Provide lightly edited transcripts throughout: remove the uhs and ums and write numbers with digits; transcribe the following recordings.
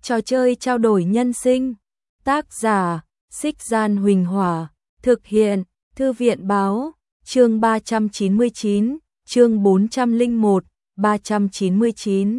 Trò chơi trao đổi nhân sinh. Tác giả: Xích Gian Huỳnh Hỏa. Thực hiện: Thư viện báo. Chương 399, chương 401, 399.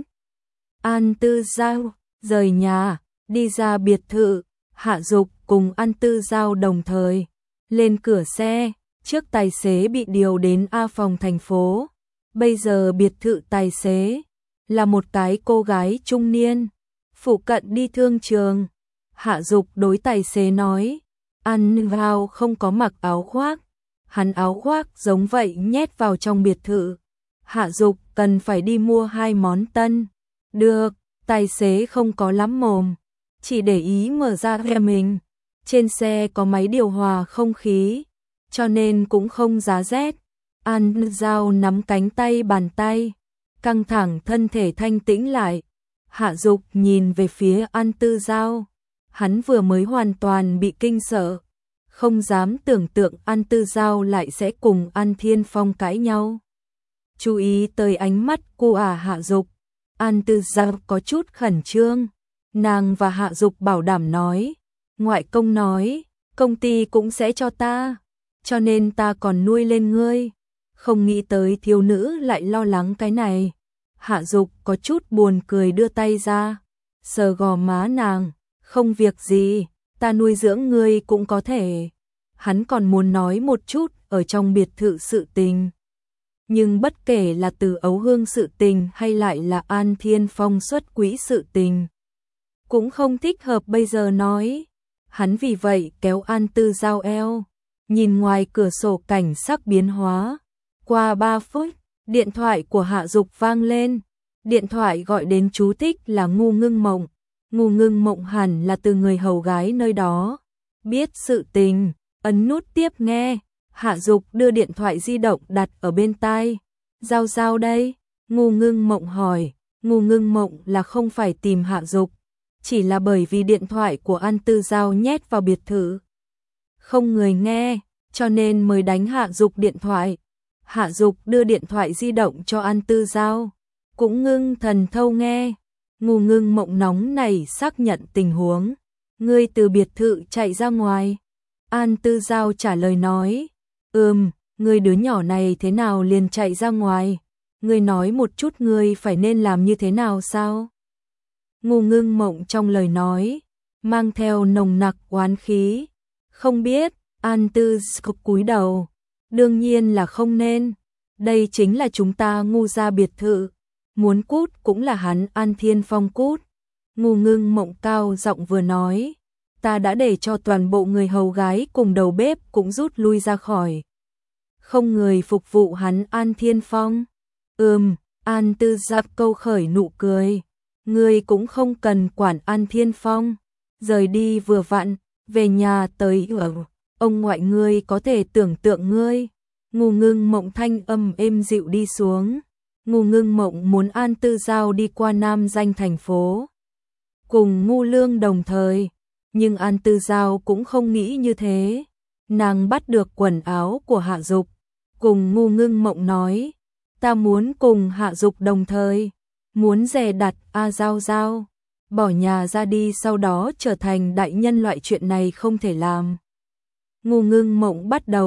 An Tư Giao rời nhà, đi ra biệt thự. Hạ Dục cùng An Tư Giao đồng thời lên cửa xe. Trước tài xế bị điều đến A phòng thành phố. Bây giờ biệt thự tài xế là một cái cô gái trung niên, phụ cận đi thương trường. Hạ Dục đối tài xế nói, ăn vào không có mặc áo khoác. Hắn áo khoác giống vậy nhét vào trong biệt thự. Hạ Dục cần phải đi mua 2 món tân. Được, tài xế không có lắm mồm, chỉ để ý mở ra xe mình. Trên xe có máy điều hòa không khí, cho nên cũng không giá rét. An Giao nắm cánh tay bàn tay, căng thẳng thân thể thanh tĩnh lại. Hạ Dục nhìn về phía An Tư Giao. Hắn vừa mới hoàn toàn bị kinh sợ, không dám tưởng tượng An Tư Giao lại sẽ cùng An Thiên Phong cãi nhau. Chú ý tới ánh mắt của Hạ Dục, An Tư Giao có chút khẩn trương. Nàng và Hạ Dục bảo đảm nói, ngoại công nói, công ty cũng sẽ cho ta, cho nên ta còn nuôi lên ngươi. Không nghĩ tới thiếu nữ lại lo lắng cái này. Hạ Dục có chút buồn cười đưa tay ra, sờ gò má nàng, không việc gì, ta nuôi dưỡng ngươi cũng có thể. Hắn còn muốn nói một chút ở trong biệt thự sự tình. Nhưng bất kể là Từ Ấu Hương sự tình hay lại là An Thiên Phong xuất quỹ sự tình, cũng không thích hợp bây giờ nói. Hắn vì vậy kéo An Tư Giao eo, nhìn ngoài cửa sổ cảnh sắc biến hóa. Qua 3 phút, điện thoại của Hạ Dục vang lên. Điện thoại gọi đến chú thích là Ngu Ngưng Mộng. Ngu Ngưng Mộng hẳn là từ người hầu gái nơi đó biết sự tình, ấn nút tiếp nghe. Hạ Dục đưa điện thoại di động đặt ở bên tai. Giao Giao đây? Ngu Ngưng Mộng hỏi. Ngu Ngưng Mộng là không phải tìm Hạ Dục, chỉ là bởi vì điện thoại của An Tư Giao nhét vào biệt thự, không người nghe, cho nên mới đánh Hạ Dục điện thoại. Hạ Dục đưa điện thoại di động cho An Tư Giao, cũng ngưng thần thâu nghe. Ngu Ngưng Mộng nóng nảy xác nhận tình huống. Ngươi từ biệt thự chạy ra ngoài? An Tư Giao trả lời nói, ngươi đứa nhỏ này thế nào liền chạy ra ngoài? Ngươi nói một chút ngươi phải nên làm như thế nào sao? Ngu Ngưng Mộng trong lời nói mang theo nồng nặc oán khí. Không biết. An Tư Giao cúi đầu. Đương nhiên là không nên. Đây chính là chúng ta Ngu gia biệt thự. Muốn cút cũng là hắn An Thiên Phong cút. Ngu Ngưng Mộng cao giọng vừa nói, ta đã để cho toàn bộ người hầu gái cùng đầu bếp cũng rút lui ra khỏi. Không người phục vụ hắn An Thiên Phong. An Tư Giao câu khởi nụ cười. Ngươi cũng không cần quản An Thiên Phong. Rời đi vừa vặn, về nhà tới ông ngoại ngươi có thể tưởng tượng ngươi. Ngu Ngưng Mộng thanh âm êm dịu đi xuống. Ngu Ngưng Mộng muốn An Tư Giao đi qua Nam Danh thành phố cùng Ngu Lương đồng thời, nhưng An Tư Giao cũng không nghĩ như thế. Nàng bắt được quần áo của Hạ Dục, cùng Ngu Ngưng Mộng nói, ta muốn cùng Hạ Dục đồng thời, muốn dè đặt Giao Giao bỏ nhà ra đi, sau đó trở thành đại nhân loại chuyện này không thể làm. Ngu Ngưng Mộng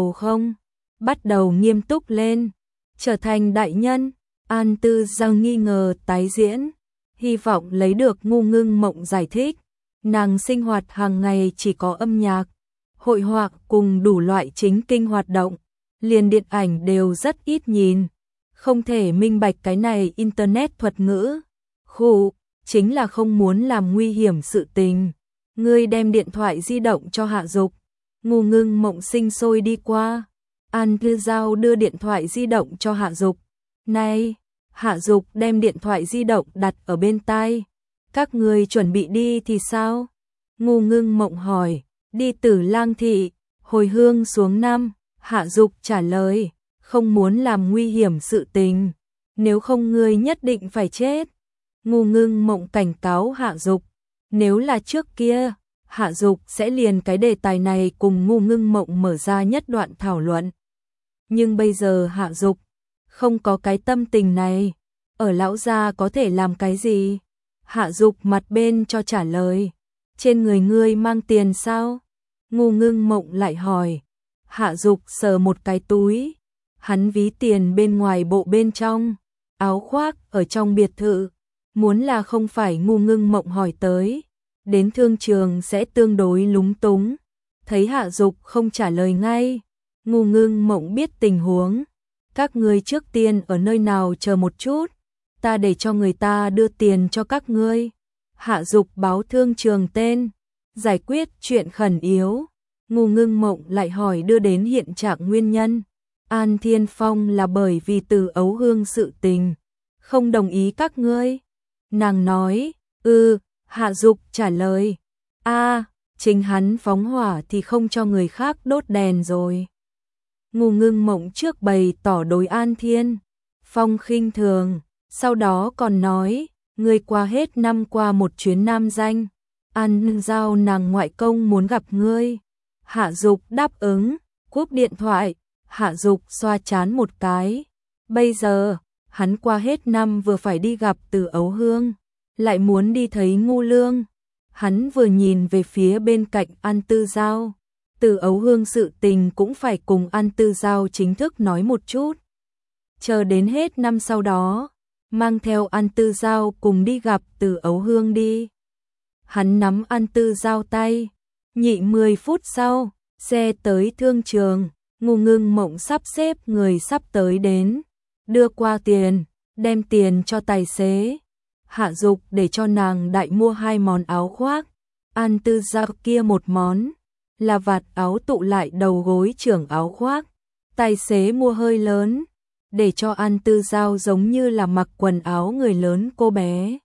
bắt đầu nghiêm túc lên. Trở thành đại nhân? An Tư Giao nghi ngờ tái diễn, hy vọng lấy được Ngu Ngưng Mộng giải thích. Nàng sinh hoạt hàng ngày chỉ có âm nhạc, hội họa cùng đủ loại chính kinh hoạt động, liền điện ảnh đều rất ít nhìn, không thể minh bạch cái này internet thuật ngữ. Chính là không muốn làm nguy hiểm sự tình. Ngươi đem điện thoại di động cho Hạ Dục. Ngu Ngưng Mộng sinh sôi đi qua. An Tư Giao đưa điện thoại di động cho Hạ Dục. Này, Hạ Dục đem điện thoại di động đặt ở bên tai. Các ngươi chuẩn bị đi thì sao? Ngu Ngưng Mộng hỏi. Đi Tử Lang thị, hồi hương xuống năm. Hạ Dục trả lời, không muốn làm nguy hiểm sự tình, nếu không ngươi nhất định phải chết. Ngu Ngưng Mộng cảnh cáo Hạ Dục. Nếu là trước kia, Hạ Dục sẽ liền cái đề tài này cùng Ngu Ngưng Mộng mở ra nhất đoạn thảo luận. Nhưng bây giờ Hạ Dục không có cái tâm tình này. Ở lão gia có thể làm cái gì? Hạ Dục mặt bên cho trả lời. Trên người ngươi mang tiền sao? Ngô Ngưng Mộng lại hỏi. Hạ Dục sờ một cái túi. Hắn ví tiền bên ngoài bộ bên trong. Áo khoác ở trong biệt thự. Muốn là không phải Ngô Ngưng Mộng hỏi tới. Đến thương trường sẽ tương đối lúng túng. Thấy Hạ Dục không trả lời ngay. Ngô Ngưng Mộng biết tình huống. Các ngươi trước tiên ở nơi nào chờ một chút. Ta để cho người ta đưa tiền cho các ngươi. Hạ Dục báo thương trường tên. Giải quyết chuyện khẩn yếu. Ngô Ngưng Mộng lại hỏi đưa đến hiện trạng nguyên nhân. An Thiên Phong là bởi vì Từ Ấu Hương sự tình. Không đồng ý các ngươi. Nàng nói, Hạ Dục trả lời. Chính hắn phóng hỏa thì không cho người khác đốt đèn rồi. Ngô Ngưng Mộng trước bày tỏ đối An Thiên Phong khinh thường, sau đó còn nói, ngươi qua hết năm qua một chuyến Nam Danh, An Giao nàng ngoại công muốn gặp ngươi. Hạ Dục đáp ứng, cúp điện thoại, Hạ Dục xoa trán một cái. Bây giờ, hắn qua hết năm vừa phải đi gặp Từ Ấu Hương, lại muốn đi thấy Ngô Lương. Hắn vừa nhìn về phía bên cạnh An Tư Giao. Từ Ấu Hương sự tình cũng phải cùng An Tư Giao chính thức nói một chút. Chờ đến hết năm sau đó, mang theo An Tư Giao cùng đi gặp Từ Ấu Hương đi. Hắn nắm An Tư Giao tay. Nhị 10 phút sau, xe tới thương trường. Ngô Ngưng Mộng sắp xếp người sắp tới đến. Đưa qua tiền, đem tiền cho tài xế. Hạ Dục để cho nàng đại mua 2 món áo khoác. An Tư Giao kia một món. Là vạt áo tụ lại đầu gối trưởng áo khoác. Tài xế mua hơi lớn. Để cho An Tư Giao giống như là mặc quần áo người lớn cô bé.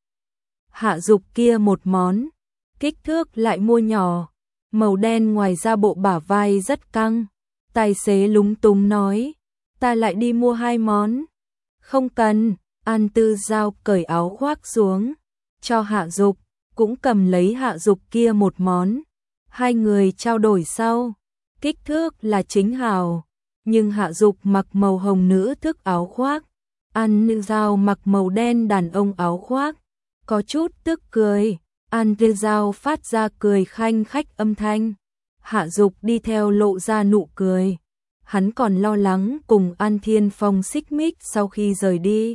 Hạ Dục kia một món. Kích thước lại mua nhỏ. Màu đen ngoài ra bộ bả vai rất căng. Tài xế lúng túng nói. Ta lại đi mua 2 món. Không cần. An Tư Giao cởi áo khoác xuống. Cho Hạ Dục. Cũng cầm lấy Hạ Dục kia một món. Hai người trao đổi sau. Kích thước là chính hào. Nhưng Hạ Dục mặc màu hồng nữ thức áo khoác. An Tư Giao mặc màu đen đàn ông áo khoác. Có chút tức cười. An Tư Giao phát ra cười khanh khách âm thanh. Hạ Dục đi theo lộ ra nụ cười. Hắn còn lo lắng cùng An Thiên Phong xích mích sau khi rời đi.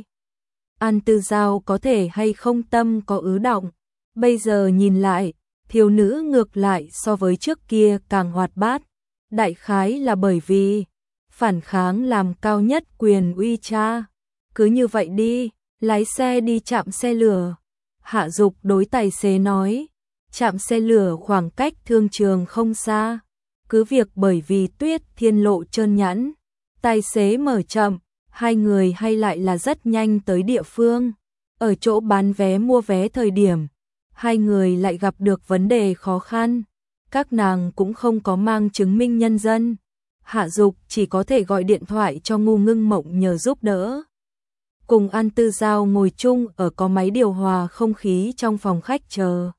An Tư Giao có thể hay không tâm có ứ động. Bây giờ nhìn lại, thiếu nữ ngược lại so với trước kia càng hoạt bát. Đại khái là bởi vì phản kháng làm cao nhất quyền uy cha. Cứ như vậy đi, lái xe đi trạm xe lửa. Hạ Dục đối tài xế nói, trạm xe lửa khoảng cách thương trường không xa. Cứ việc bởi vì Tuyết Thiên lộ trơn nhẵn, tài xế mở chậm, hai người hay lại là rất nhanh tới địa phương. Ở chỗ bán vé mua vé thời điểm, hai người lại gặp được vấn đề khó khăn. Các nàng cũng không có mang chứng minh nhân dân. Hạ Dục chỉ có thể gọi điện thoại cho Ngô Ngưng Mộng nhờ giúp đỡ. Cùng An Tư Giao ngồi chung ở có máy điều hòa không khí trong phòng khách chờ.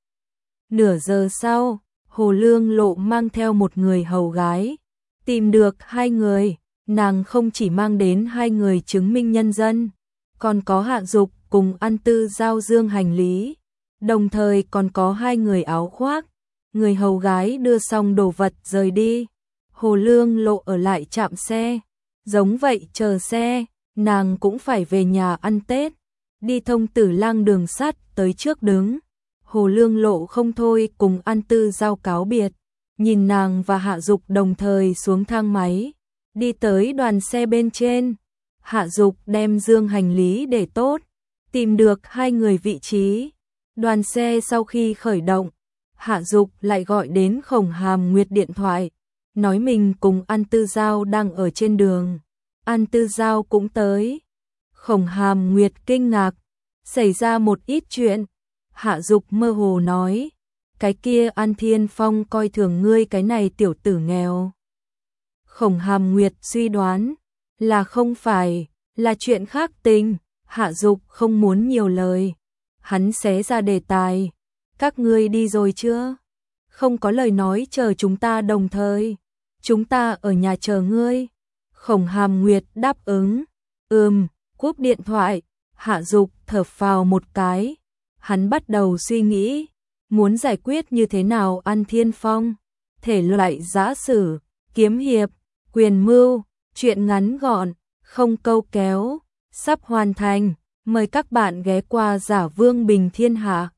Nửa giờ sau, Hồ Lương Lộ mang theo một người hầu gái. Tìm được hai người, nàng không chỉ mang đến hai người chứng minh nhân dân, còn có Hạ Dục cùng An Tư Giao dương hành lý. Đồng thời còn có hai người áo khoác. Người hầu gái đưa xong đồ vật rời đi. Hồ Lương Lộ ở lại trạm xe. Giống vậy chờ xe, nàng cũng phải về nhà ăn Tết. Đi thông Tử Lang đường sắt tới trước đứng. Hồ Lương Lộ không thôi cùng An Tư Giao cáo biệt. Nhìn nàng và Hạ Dục đồng thời xuống thang máy. Đi tới đoàn xe bên trên. Hạ Dục đem dương hành lý để tốt. Tìm được hai người vị trí. Đoàn xe sau khi khởi động, Hạ Dục lại gọi đến Khổng Hàm Nguyệt điện thoại, nói mình cùng An Tư Giao đang ở trên đường. An Tư Giao cũng tới. Khổng Hàm Nguyệt kinh ngạc, xảy ra một ít chuyện. Hạ Dục mơ hồ nói, cái kia An Thiên Phong coi thường ngươi cái này tiểu tử nghèo. Khổng Hàm Nguyệt suy đoán là không phải, là chuyện khác tình. Hạ Dục không muốn nhiều lời. Hắn xé ra đề tài. Các ngươi đi rồi chưa? Không có lời nói chờ chúng ta đồng thời. Chúng ta ở nhà chờ ngươi. Khổng Hàm Nguyệt đáp ứng. Cúp điện thoại. Hạ Dục thở phào một cái. hắn bắt đầu suy nghĩ, muốn giải quyết như thế nào An Thiên Phong, thể loại giã sử, kiếm hiệp, quyền mưu, truyện ngắn gọn, không câu kéo, sắp hoàn thành, mời các bạn ghé qua Giả Vương Bình Thiên Hạ.